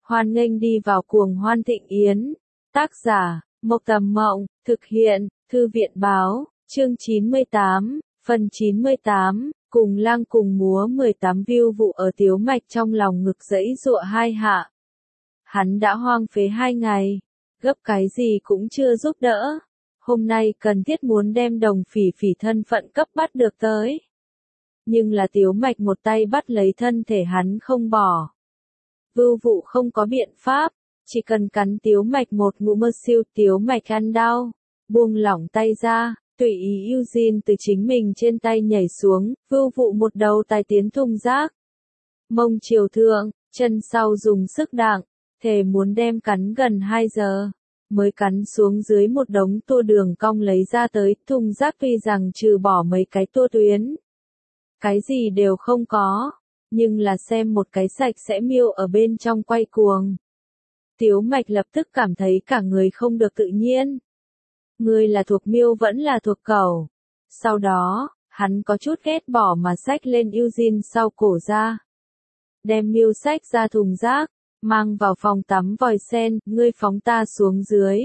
Hoan nghênh đi vào cuồng hoan thịnh yến. Tác giả, Mộc Tầm Mộng, thực hiện, Thư viện Báo, chương 98, phần 98, cùng lang cùng múa 18 view vụ ở Tiếu Mạch trong lòng ngực giãy giụa hai hạ. Hắn đã hoang phế 2 ngày, gấp cái gì cũng chưa giúp đỡ. Hôm nay cần thiết muốn đem Đồng Phỉ Phỉ thân phận cấp bắt được tới. Nhưng là Tiếu Mạch một tay bắt lấy thân thể hắn không bỏ. Vưu vụ không có biện pháp, chỉ cần cắn Tiếu Mạch một ngụm mơ siêu Tiếu Mạch ăn đau, buông lỏng tay ra, tùy ý Eugene từ chính mình trên tay nhảy xuống, vưu vụ một đầu tài tiến thùng rác. Mông chiều thượng, chân sau dùng sức đặng, thề muốn đem cắn gần 2 giờ, mới cắn xuống dưới một đống tua đường cong lấy ra tới, thùng rác tuy rằng trừ bỏ mấy cái tua tuyến. Cái gì đều không có, nhưng là xem một cái sạch sẽ miêu ở bên trong quay cuồng. Tiếu Mạch lập tức cảm thấy cả người không được tự nhiên. Ngươi là thuộc miêu vẫn là thuộc cẩu. Sau đó, hắn có chút ghét bỏ mà xách lên Eugene sau cổ ra. Đem miêu xách ra thùng rác, mang vào phòng tắm vòi sen, ngươi phóng ta xuống dưới.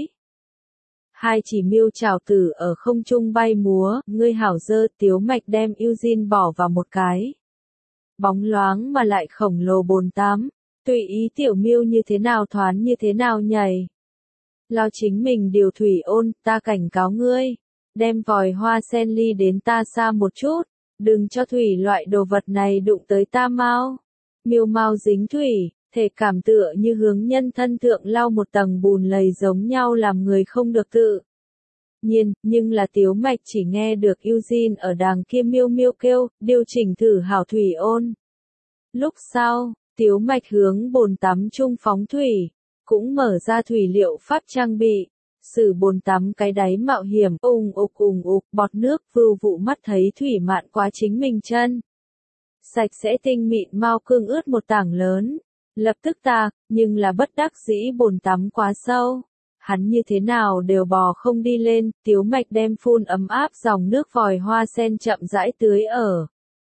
Hai chỉ miêu chảo tử ở không trung bay múa, ngươi hảo dơ. Tiếu Mạch đem Eugene bỏ vào một cái bóng loáng mà lại khổng lồ bồn tắm, tùy ý tiểu miêu như thế nào thoán như thế nào nhảy. Lao chính mình điều thủy ôn, ta cảnh cáo ngươi, đem vòi hoa sen ly đến ta xa một chút, đừng cho thủy loại đồ vật này đụng tới ta mau. Miêu mau dính thủy, thể cảm tựa như hướng nhân thân thượng lau một tầng bùn lầy giống nhau làm người không được tự nhiên, nhưng là Tiếu Mạch chỉ nghe được Eugene ở đàng kia miêu miêu kêu, điều chỉnh thử hảo thủy ôn. Lúc sau, Tiếu Mạch hướng bồn tắm trung phóng thủy, cũng mở ra thủy liệu pháp trang bị, sử bồn tắm cái đáy mạo hiểm, ùng ục, bọt nước, vưu vụ mắt thấy thủy mạn quá chính mình chân. Sạch sẽ tinh mịn mau cương ướt một tảng lớn, lập tức nhưng là bất đắc dĩ bồn tắm quá sâu. Hắn như thế nào đều bò không đi lên, Tiếu Mạch đem phun ấm áp dòng nước vòi hoa sen chậm rãi tưới ở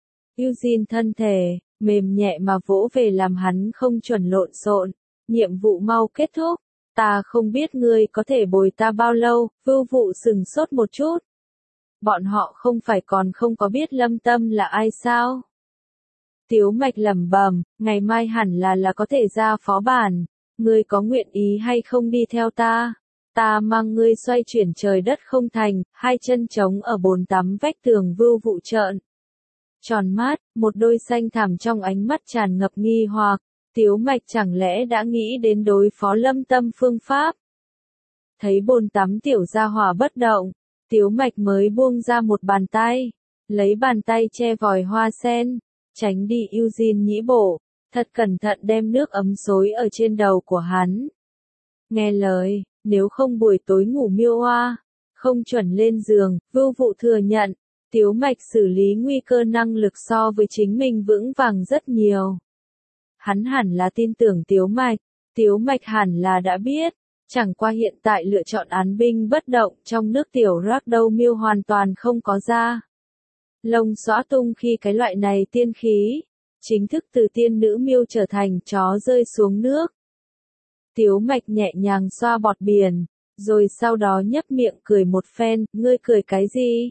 Eugene thân thể, mềm nhẹ mà vỗ về làm hắn không chuẩn lộn xộn. Nhiệm vụ mau kết thúc, ta không biết ngươi có thể bồi ta bao lâu. Vưu vụ sừng sốt một chút. Bọn họ không phải còn không có biết Lâm Tâm là ai sao? Tiếu Mạch lẩm bẩm, ngày mai hẳn là có thể ra phó bản. Ngươi có nguyện ý hay không đi theo ta? Ta mang ngươi xoay chuyển trời đất không thành, hai chân trống ở bồn tắm vách tường. Vưu vụ trợn tròn mắt, một đôi xanh thẳm trong ánh mắt tràn ngập nghi hoặc. Tiếu Mạch chẳng lẽ đã nghĩ đến đối phó Lâm Tâm phương pháp? Thấy bồn tắm tiểu gia hỏa bất động, Tiếu Mạch mới buông ra một bàn tay, lấy bàn tay che vòi hoa sen, tránh đi Eugene nhĩ bổ, thật cẩn thận đem nước ấm xối ở trên đầu của hắn. Nghe lời, nếu không buổi tối ngủ miêu oa, không chuẩn lên giường. Vưu vụ thừa nhận, Tiếu Mạch xử lý nguy cơ năng lực so với chính mình vững vàng rất nhiều. Hắn hẳn là tin tưởng Tiếu Mạch hẳn là đã biết, chẳng qua hiện tại lựa chọn án binh bất động trong nước tiểu rác đâu miêu hoàn toàn không có ra. Lông xõa tung khi cái loại này tiên khí, chính thức từ tiên nữ miêu trở thành chó rơi xuống nước. Tiếu Mạch nhẹ nhàng xoa bọt biển, rồi sau đó nhấp miệng cười một phen, ngươi cười cái gì?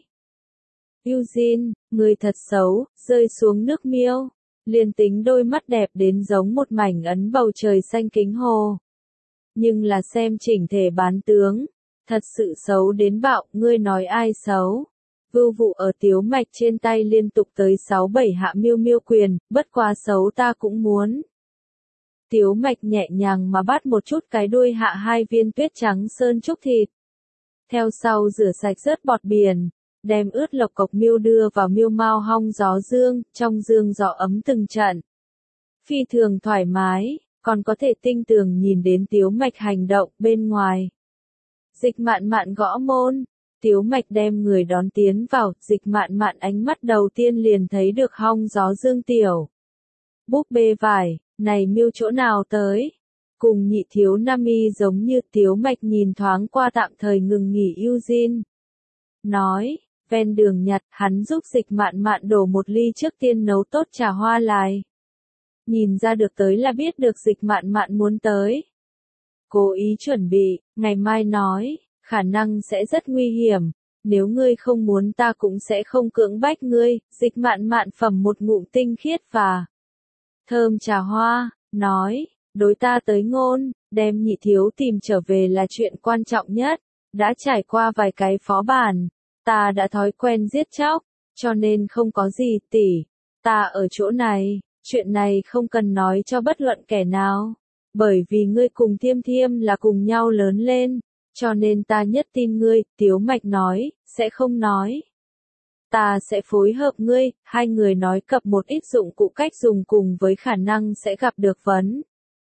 Eugene, ngươi thật xấu, rơi xuống nước miêu. Liền tính đôi mắt đẹp đến giống một mảnh ấn bầu trời xanh kính hồ. Nhưng là xem chỉnh thể bán tướng, thật sự xấu đến bạo, ngươi nói ai xấu? Vưu vụ ở Tiếu Mạch trên tay liên tục tới 6-7 hạ miêu miêu quyền, bất quá xấu ta cũng muốn. Tiếu Mạch nhẹ nhàng mà bắt một chút cái đuôi hạ 2 viên tuyết trắng sơn trúc thịt. Theo sau rửa sạch rớt bọt biển. Đem ướt lộc cộc miêu đưa vào miêu mao hong gió dương, trong dương gió ấm từng trận. Phi thường thoải mái, còn có thể tinh tường nhìn đến Tiếu Mạch hành động bên ngoài. Dịch mạn mạn gõ môn, Tiếu Mạch đem người đón tiến vào, dịch mạn mạn ánh mắt đầu tiên liền thấy được hong gió dương tiểu. Búp bê vải, này miêu chỗ nào tới? Cùng nhị thiếu nam y giống như. Tiếu Mạch nhìn thoáng qua tạm thời ngừng nghỉ Eugene. Nói. Ven đường nhặt, hắn giúp dịch mạn mạn đổ một ly trước tiên nấu tốt trà hoa lại. nhìn ra được tới là biết được Dịch Mạn Mạn muốn tới. Cố ý chuẩn bị, ngày mai nói, khả năng sẽ rất nguy hiểm, nếu ngươi không muốn ta cũng sẽ không cưỡng bách ngươi. Dịch Mạn Mạn phẩm một ngụm tinh khiết và thơm trà hoa, nói, đối ta tới ngôn, đem Nhị thiếu tìm trở về là chuyện quan trọng nhất, đã trải qua vài cái phó bản, ta đã thói quen giết chóc, cho nên không có gì tỷ, ta ở chỗ này, chuyện này không cần nói cho bất luận kẻ nào, bởi vì ngươi cùng Thiêm Thiêm là cùng nhau lớn lên, cho nên ta nhất tin ngươi. Tiếu Mạch nói, sẽ không nói. Ta sẽ phối hợp ngươi. Hai người nói cập một ít dụng cụ cách dùng cùng với khả năng sẽ gặp được vấn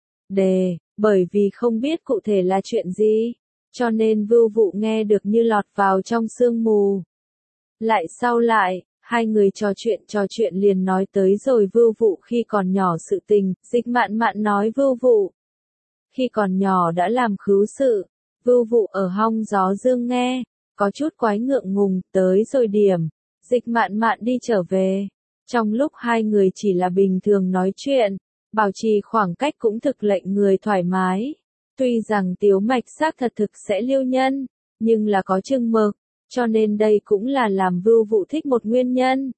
đề, bởi vì không biết cụ thể là chuyện gì, cho nên Vưu Vụ nghe được như lọt vào trong sương mù. Lại sau lại, hai người trò chuyện liền nói tới rồi Vưu Vụ khi còn nhỏ sự tình. Dịch Mạn Mạn nói Vưu Vụ khi còn nhỏ đã làm khứu sự. Vưu Vụ ở hong gió dương nghe, có chút quái ngượng ngùng. Tới rồi điểm, Dịch Mạn Mạn đi trở về. Trong lúc hai người chỉ là bình thường nói chuyện, bảo trì khoảng cách cũng thực lệnh người thoải mái. Tuy rằng Tiếu Mạch xác thật thực sẽ lưu nhân, nhưng là có chừng mực, cho nên đây cũng là làm Vưu Vụ thích một nguyên nhân.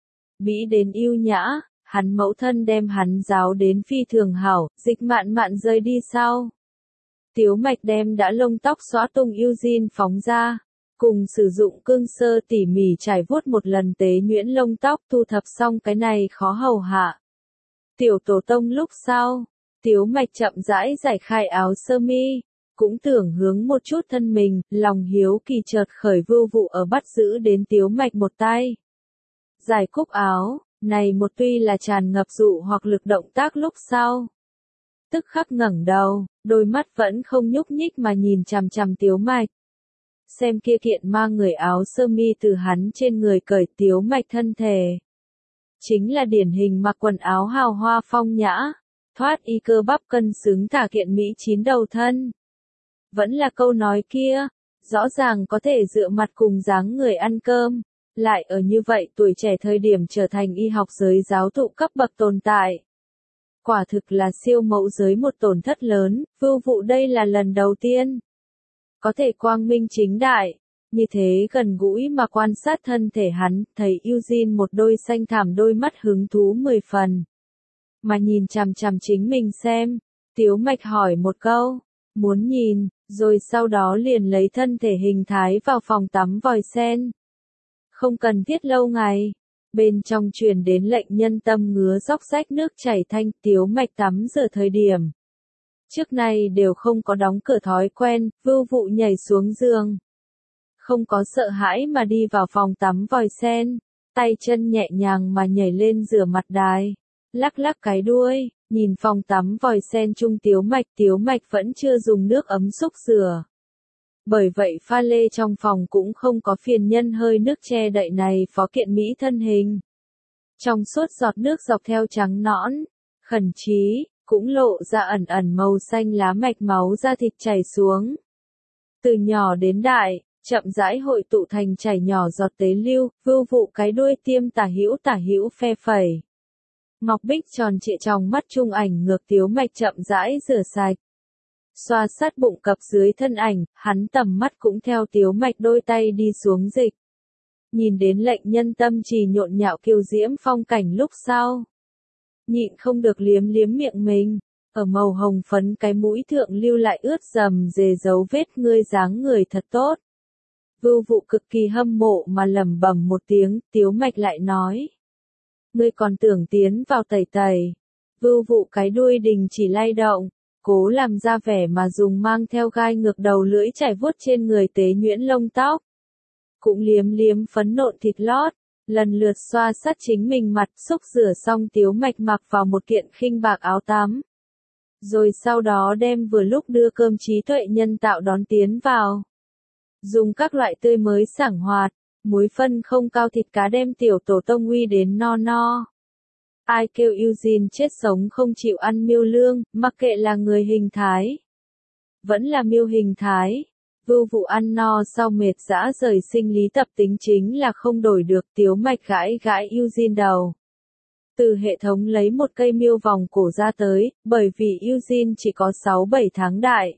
Mỹ đến yêu nhã, hắn mẫu thân đem hắn giáo đến phi thường hảo. Dịch Mạn Mạn rời đi sau. Tiếu Mạch đem đã lông tóc xóa tung Eugene phóng ra, cùng sử dụng cương sơ tỉ mỉ trải vuốt một lần tế nhuyễn lông tóc. Thu thập xong cái này khó hầu hạ tiểu tổ tông lúc sau, Tiếu Mạch chậm rãi giải khai áo sơ mi, cũng tưởng hướng một chút thân mình. Lòng hiếu kỳ chợt khởi. Vưu Vụ ở bắt giữ đến Tiếu Mạch một tay giải cúc áo, này một tuy là tràn ngập dụ hoặc lực động tác lúc sau, tức khắc ngẩng đầu, đôi mắt vẫn không nhúc nhích mà nhìn chằm chằm Tiếu Mạch. Xem kia kiện mang người áo sơ mi từ hắn trên người cởi. Tiếu Mạch thân thể chính là điển hình mặc quần áo hào hoa phong nhã, thoát y cơ bắp cân xứng thả kiện mỹ chín đầu thân. Vẫn là câu nói kia, rõ ràng có thể dựa mặt cùng dáng người ăn cơm, lại ở như vậy tuổi trẻ thời điểm trở thành y học giới giáo thụ cấp bậc tồn tại. Quả thực là siêu mẫu giới một tổn thất lớn. Vưu Vụ đây là lần đầu tiên có thể quang minh chính đại, như thế gần gũi mà quan sát thân thể hắn. Thấy Eugene một đôi xanh thẳm đôi mắt hứng thú 10 phần, mà nhìn chằm chằm chính mình xem. Tiếu Mạch hỏi một câu, muốn nhìn, rồi sau đó liền lấy thân thể hình thái vào phòng tắm vòi sen. Không cần thiết lâu ngày, bên trong truyền đến lệnh nhân tâm ngứa róc rách nước chảy thanh. Tiếu Mạch tắm rửa thời điểm trước này đều không có đóng cửa thói quen. Vưu Vụ nhảy xuống giường, không có sợ hãi mà đi vào phòng tắm vòi sen, tay chân nhẹ nhàng mà nhảy lên rửa mặt đài, lắc lắc cái đuôi, nhìn phòng tắm vòi sen chung Tiếu Mạch. Tiếu Mạch vẫn chưa dùng nước ấm xúc rửa, bởi vậy pha lê trong phòng cũng không có phiền nhân hơi nước che đậy này phó kiện mỹ thân hình. Trong suốt giọt nước dọc theo trắng nõn, khẩn trí, cũng lộ ra ẩn ẩn màu xanh lá mạch máu da thịt chảy xuống. Từ nhỏ đến đại, chậm rãi hội tụ thành chảy nhỏ giọt tế lưu. Vưu Vụ cái đuôi tiêm tả hữu phe phẩy. Ngọc Bích tròn trịa trong mắt trung ảnh ngược. Tiếu Mạch chậm rãi rửa sạch, xoa sát bụng cập dưới thân ảnh, hắn tầm mắt cũng theo Tiếu Mạch đôi tay đi xuống dịch. Nhìn đến lệnh nhân tâm trì nhộn nhạo kiều diễm phong cảnh lúc sau, nhịn không được liếm liếm miệng mình, ở màu hồng phấn cái mũi thượng lưu lại ướt rầm rề dấu vết. Ngươi dáng người thật tốt. Vưu Vụ cực kỳ hâm mộ mà lẩm bẩm một tiếng. Tiếu Mạch lại nói, ngươi còn tưởng tiến vào tẩy tẩy. Vưu Vụ cái đuôi đình chỉ lay động, cố làm ra vẻ mà dùng mang theo gai ngược đầu lưỡi chảy vuốt trên người tế nhuyễn lông tóc, cũng liếm liếm phấn nộn thịt lót, lần lượt xoa sát chính mình mặt. Xúc rửa xong Tiếu Mạch mặc vào một kiện khinh bạc áo tắm, rồi sau đó đem vừa lúc đưa cơm trí tuệ nhân tạo đón tiến vào, dùng các loại tươi mới sảng hoạt, muối phân không cao thịt cá đem tiểu tổ tông uy đến no no. Ai kêu Eugene chết sống không chịu ăn miêu lương, mặc kệ là người hình thái, vẫn là miêu hình thái. Vưu Vụ ăn no sau mệt dã rời, sinh lý tập tính chính là không đổi được. Tiếu Mạch gãi gãi Eugene đầu, Từ hệ thống lấy một cây miêu vòng cổ ra tới, bởi vì Eugene chỉ có 6-7 tháng đại.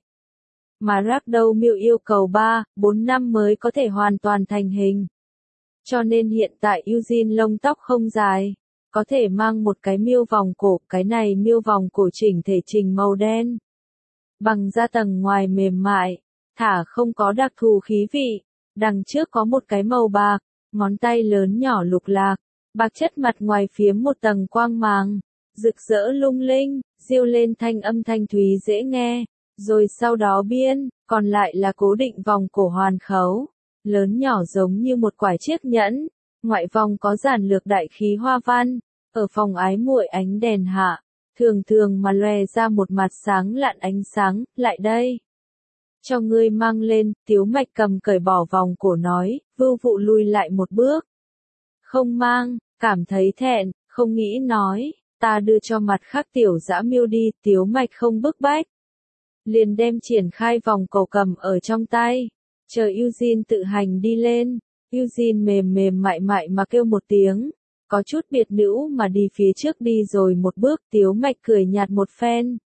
Mà Ragdoll miêu yêu cầu 3-4 năm mới có thể hoàn toàn thành hình. Cho nên hiện tại Eugene lông tóc không dài, có thể mang một cái miêu vòng cổ, cái này miêu vòng cổ chỉnh thể trình màu đen. Bằng da tầng ngoài mềm mại, thả không có đặc thù khí vị, đằng trước có một cái màu bạc, ngón tay lớn nhỏ lục lạc, bạc chất mặt ngoài phiếm một tầng quang màng, rực rỡ lung linh, riêu lên âm thanh thúy dễ nghe, rồi sau đó biên, còn lại là cố định vòng cổ hoàn khấu, lớn nhỏ giống như một quả chiếc nhẫn, ngoại vòng có giản lược đại khí hoa văn, ở phòng ái muội ánh đèn hạ, thường thường mà lòe ra một mặt sáng lạn ánh sáng, lại đây. Cho ngươi mang lên, Tiếu Mạch Cầm cởi bỏ vòng cổ nói, Vưu Vụ lùi lại một bước. Không mang, cảm thấy thẹn, không nghĩ nói, ta đưa cho mặt khác tiểu dã miêu đi, Tiếu Mạch không bức bách. Liền đem triển khai vòng cổ cầm ở trong tay, chờ Eugene tự hành đi lên, Eugene mềm mềm mại mại mà kêu một tiếng, có chút biệt nữ mà đi phía trước đi rồi một bước, Tiếu Mạch cười nhạt một phen.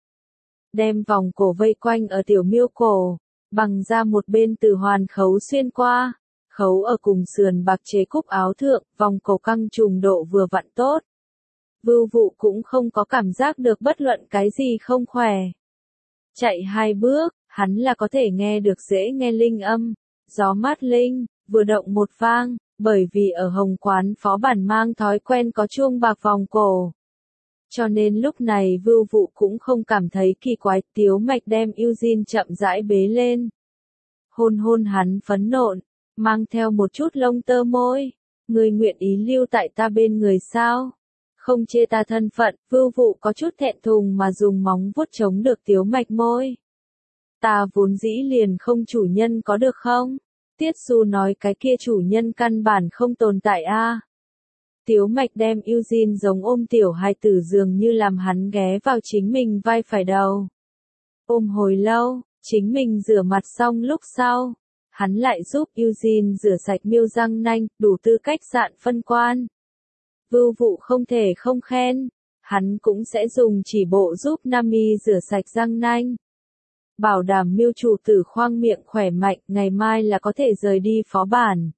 Đem vòng cổ vây quanh ở tiểu miêu cổ, bằng ra một bên từ hoàn khấu xuyên qua, khấu ở cùng sườn bạc chế cúc áo thượng, vòng cổ căng trùng độ vừa vặn tốt. Vưu Vụ cũng không có cảm giác được bất luận cái gì không khỏe. Chạy 2 bước, hắn là có thể nghe được dễ nghe linh âm, gió mát linh, vừa động một vang, bởi vì ở Hồng Quán phó bản mang thói quen có chuông bạc vòng cổ. Cho nên lúc này Vưu Vụ cũng không cảm thấy kỳ quái, Tiếu Mạch đem Eugene chậm rãi bế lên. Hôn hôn hắn phấn nộn, mang theo một chút lông tơ môi, ngươi nguyện ý lưu tại ta bên người sao? Không chê ta thân phận, Vưu Vụ có chút thẹn thùng mà dùng móng vuốt chống được Tiếu Mạch môi. Ta vốn dĩ liền không chủ nhân có được không? Tiết Xu nói cái kia chủ nhân căn bản không tồn tại a. Tiếu Mạch đem Eugene giống ôm tiểu hài tử dường như làm hắn ghé vào chính mình vai phải đầu. Ôm hồi lâu, chính mình rửa mặt xong lúc sau, hắn lại giúp Eugene rửa sạch miêu răng nanh, đủ tư cách dạn phân quan. Vưu Vụ không thể không khen, hắn cũng sẽ dùng chỉ bộ giúp Nami rửa sạch răng nanh. Bảo đảm miêu chủ tử khoang miệng khỏe mạnh, ngày mai là có thể rời đi phó bản.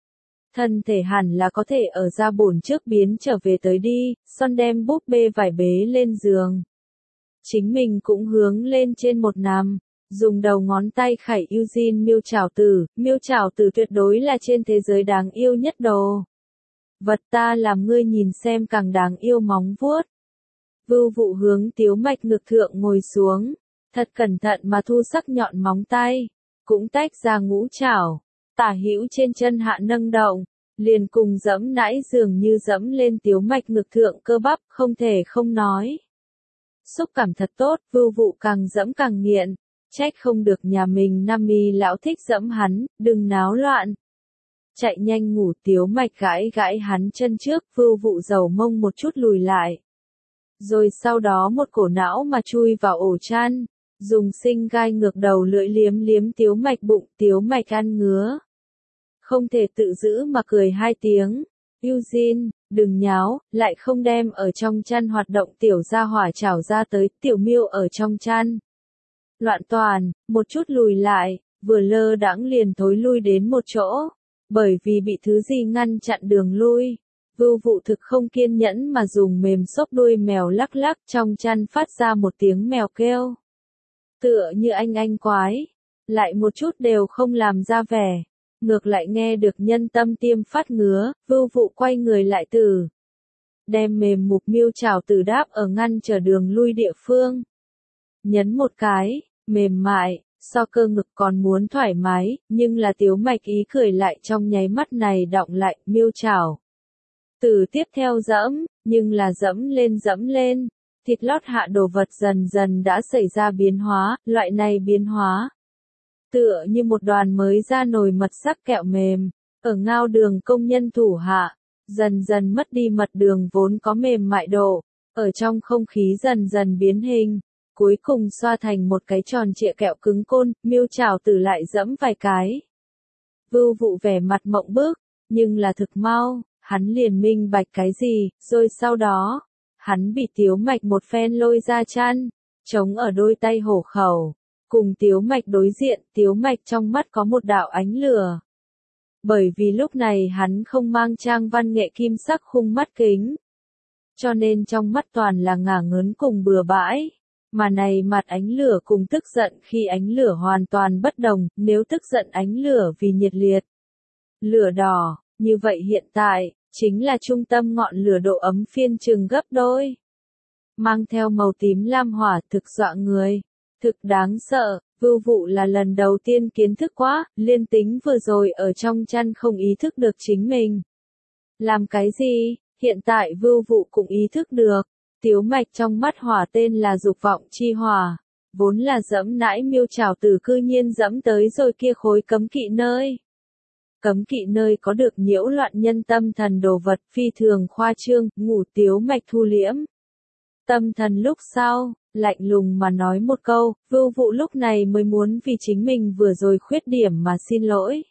Thân thể hẳn là có thể ở ra bổn trước biến trở về tới đi, Son đem búp bê vải bế lên giường. Chính mình cũng hướng lên trên một nằm, dùng đầu ngón tay khải Eugene miêu trảo tử tuyệt đối là trên thế giới đáng yêu nhất đồ. Vật ta làm ngươi nhìn xem càng đáng yêu móng vuốt. Vưu Vụ hướng Tiếu Mạch ngực thượng ngồi xuống, thật cẩn thận mà thu sắc nhọn móng tay, cũng tách ra ngũ trảo, tả hữu trên chân hạ nâng động, liền cùng dẫm nãi dường như dẫm lên Tiếu Mạch ngực thượng cơ bắp, không thể không nói. Xúc cảm thật tốt, Vưu Vụ càng dẫm càng nghiện, trách không được nhà mình Nami lão thích dẫm hắn, đừng náo loạn. Chạy nhanh ngủ, Tiếu Mạch gãi gãi hắn chân trước, Vưu Vụ dầu mông một chút lùi lại. Rồi sau đó một cổ não mà chui vào ổ chăn, dùng sinh gai ngược đầu lưỡi liếm liếm Tiếu Mạch bụng, Tiếu Mạch ăn ngứa. Không thể tự giữ mà cười 2 tiếng. Eugene, đừng nháo, lại không đem ở trong chăn hoạt động tiểu gia hỏa trảo ra tới, tiểu miêu ở trong chăn. Loạn toàn, một chút lùi lại, vừa lơ đãng liền thối lui đến một chỗ, bởi vì bị thứ gì ngăn chặn đường lui. Vưu Vụ thực không kiên nhẫn mà dùng mềm xốp đuôi mèo lắc lắc trong chăn phát ra một tiếng mèo kêu. Tựa như anh quái, lại một chút đều không làm ra vẻ. Ngược lại nghe được nhân tâm tiêm phát ngứa, Vưu Vụ quay người lại đem mềm mục miêu trảo tử đáp ở ngăn trở đường lui địa phương. Nhấn một cái, mềm mại, so cơ ngực còn muốn thoải mái, nhưng là Tiếu Mạch ý cười lại trong nháy mắt này đọng lại, miêu trảo tử tiếp theo dẫm, nhưng là dẫm lên, thịt lót hạ đồ vật dần dần đã xảy ra biến hóa, loại này biến hóa. Tựa như một đoàn mới ra nồi mật sắc kẹo mềm, ở ngao đường công nhân thủ hạ, dần dần mất đi mật đường vốn có mềm mại độ, ở trong không khí dần dần biến hình, cuối cùng xoa thành một cái tròn trịa kẹo cứng côn, miêu trảo tử lại dẫm vài cái. Vưu Vụ vẻ mặt mộng bức, nhưng là thực mau, hắn liền minh bạch cái gì, rồi sau đó, hắn bị Tiếu Mạch một phen lôi ra chăn, chống ở đôi tay hổ khẩu, cùng Tiếu Mạch đối diện, Tiếu Mạch trong mắt có một đạo ánh lửa. Bởi vì lúc này hắn không mang trang văn nghệ kim sắc khung mắt kính, cho nên trong mắt toàn là ngả ngớn cùng bừa bãi. Mà này mặt ánh lửa cùng tức giận khi ánh lửa hoàn toàn bất đồng, nếu tức giận ánh lửa vì nhiệt liệt, lửa đỏ, như vậy hiện tại, chính là trung tâm ngọn lửa độ ấm phiên chừng gấp đôi. Mang theo màu tím lam hỏa thực dọa người, thực đáng sợ, Vưu Vụ là lần đầu tiên kiến thức quá, liên tính vừa rồi ở trong chăn không ý thức được chính mình. Làm cái gì, hiện tại Vưu Vụ cũng ý thức được. Tiếu Mạch trong mắt hỏa tên là dục vọng chi hỏa, vốn là dẫm nãi miêu trảo tử cư nhiên dẫm tới rồi kia khối cấm kỵ nơi. Cấm kỵ nơi có được nhiễu loạn nhân tâm thần đồ vật phi thường khoa trương, ngủ Tiếu Mạch thu liễm. Tâm thần lúc sau, lạnh lùng mà nói một câu, Vưu Vụ lúc này mới muốn vì chính mình vừa rồi khuyết điểm mà xin lỗi.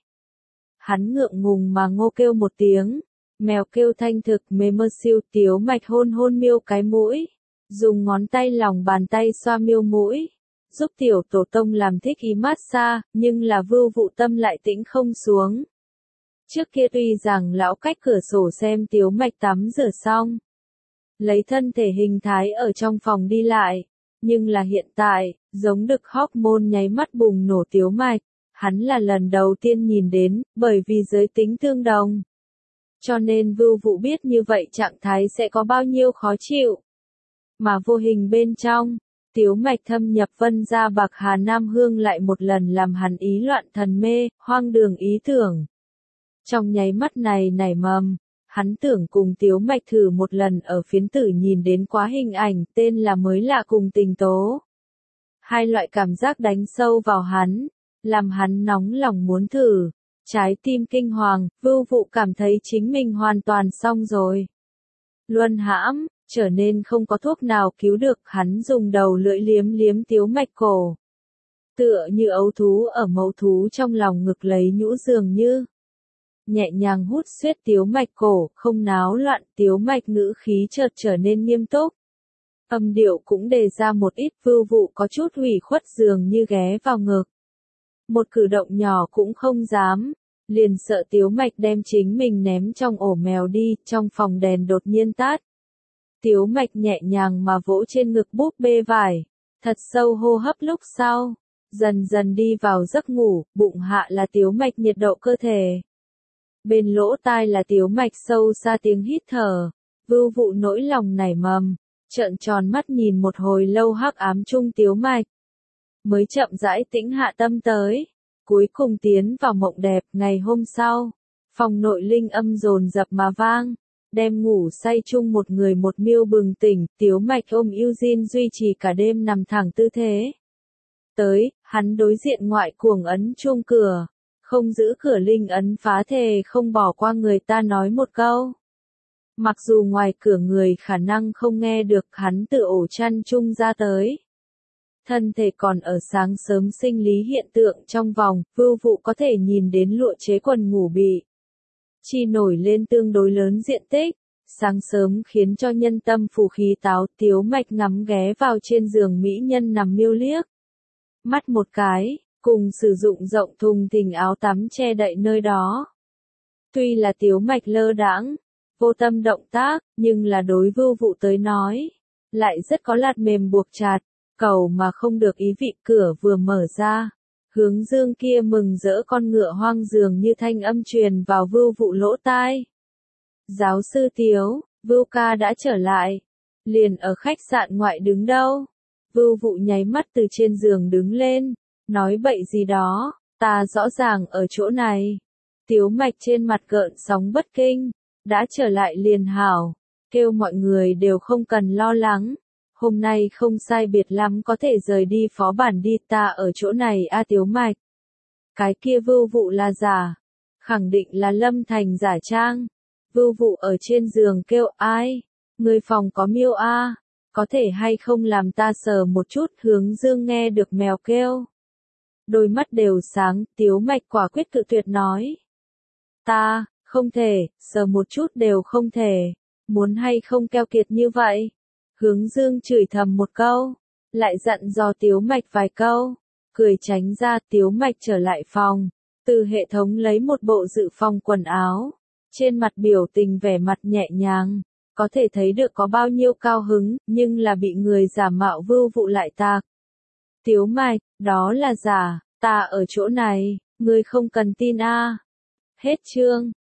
Hắn ngượng ngùng mà ngô kêu một tiếng. Mèo kêu thanh thực mê mơ siêu Tiếu Mạch hôn hôn miêu cái mũi, dùng ngón tay lòng bàn tay xoa miêu mũi, giúp tiểu tổ tông làm thích ý massage, nhưng là Vưu Vụ tâm lại tĩnh không xuống. Trước kia tuy rằng lão cách cửa sổ xem Tiếu Mạch tắm rửa xong, lấy thân thể hình thái ở trong phòng đi lại, nhưng là hiện tại, giống được hormone nháy mắt bùng nổ Tiếu Mạch, hắn là lần đầu tiên nhìn đến, bởi vì giới tính tương đồng. Cho nên Vưu Vụ biết như vậy trạng thái sẽ có bao nhiêu khó chịu. Mà vô hình bên trong, Tiếu Mạch thâm nhập Vân gia Bạc Hà Nam Hương lại một lần làm hắn ý loạn thần mê, hoang đường ý tưởng. Trong nháy mắt này nảy mầm, hắn tưởng cùng Tiếu Mạch thử một lần ở phiến tử nhìn đến quá hình ảnh tên là mới lạ cùng tình tố. Hai loại cảm giác đánh sâu vào hắn, làm hắn nóng lòng muốn thử. Trái tim kinh hoàng, Vưu Vụ cảm thấy chính mình hoàn toàn xong rồi. Luân hãm, trở nên không có thuốc nào cứu được, hắn dùng đầu lưỡi liếm liếm Tiếu Mạch cổ. Tựa như ấu thú ở mẫu thú trong lòng ngực lấy nhũ dường như. Nhẹ nhàng hút xuyết Tiếu Mạch cổ, không náo loạn, Tiếu Mạch ngữ khí chợt trở nên nghiêm túc. Âm điệu cũng đề ra một ít, Vưu Vụ có chút ủy khuất dường như ghé vào ngực. Một cử động nhỏ cũng không dám, liền sợ Tiếu Mạch đem chính mình ném trong ổ mèo đi, trong phòng đèn đột nhiên tắt. Tiếu Mạch nhẹ nhàng mà vỗ trên ngực búp bê vải, thật sâu hô hấp lúc sau, dần dần đi vào giấc ngủ, bụng hạ là Tiếu Mạch nhiệt độ cơ thể. Bên lỗ tai là Tiếu Mạch sâu xa tiếng hít thở, Vưu Vụ nỗi lòng nảy mầm, trợn tròn mắt nhìn một hồi lâu hắc ám chung Tiếu Mạch. Mới chậm rãi tĩnh hạ tâm tới, cuối cùng tiến vào mộng đẹp. Ngày hôm sau, phòng nội linh âm dồn dập mà vang, đem ngủ say chung một người một miêu bừng tỉnh, Tiếu Mạch ôm Eugene duy trì cả đêm nằm thẳng tư thế. Tới, hắn đối diện ngoại cuồng ấn chuông cửa, không giữ cửa linh ấn phá thề không bỏ qua người ta nói một câu. Mặc dù ngoài cửa người khả năng không nghe được, hắn từ ổ chăn chung ra tới. Thân thể còn ở sáng sớm sinh lý hiện tượng trong vòng, Vưu Vụ có thể nhìn đến lụa chế quần ngủ bị chi nổi lên tương đối lớn diện tích, sáng sớm khiến cho nhân tâm phù khí táo. Tiếu Mạch ngắm ghé vào trên giường mỹ nhân nằm miêu liếc mắt một cái, cùng sử dụng rộng thùng thình áo tắm che đậy nơi đó. Tuy là Tiếu Mạch lơ đãng, vô tâm động tác, nhưng là đối Vưu Vụ tới nói, lại rất có lạt mềm buộc chặt. Cầu mà không được ý vị, cửa vừa mở ra, hướng dương kia mừng rỡ con ngựa hoang dường như thanh âm truyền vào Vưu Vụ lỗ tai. Giáo sư Tiếu, Vưu ca đã trở lại, liền ở khách sạn ngoại đứng đâu. Vưu Vụ nháy mắt từ trên giường đứng lên, nói bậy gì đó, ta rõ ràng ở chỗ này. Tiếu Mạch trên mặt gợn sóng bất kinh, đã trở lại liền hảo, kêu mọi người đều không cần lo lắng. Hôm nay không sai biệt lắm có thể rời đi phó bản đi, ta ở chỗ này a. Tiếu Mạch. Cái kia Vưu Vụ là giả, khẳng định là Lâm Thành giả trang. Vưu Vụ ở trên giường kêu ai, người phòng có miêu a, có thể hay không làm ta sờ một chút. Hướng Dương nghe được mèo kêu, đôi mắt đều sáng, Tiếu Mạch quả quyết cự tuyệt nói. Ta, Không thể, sờ một chút đều không thể. Muốn hay không keo kiệt như vậy? Hướng Dương chửi thầm một câu, lại dặn dò Tiếu Mạch vài câu, cười tránh ra. Tiếu Mạch trở lại phòng, từ hệ thống lấy một bộ dự phòng quần áo, trên mặt biểu tình vẻ mặt nhẹ nhàng, có thể thấy được có bao nhiêu cao hứng, nhưng là bị người giả mạo vưu vụ lại tạc. Tiếu Mạch, đó là giả, ta ở chỗ này, ngươi không cần tin a. Hết chương.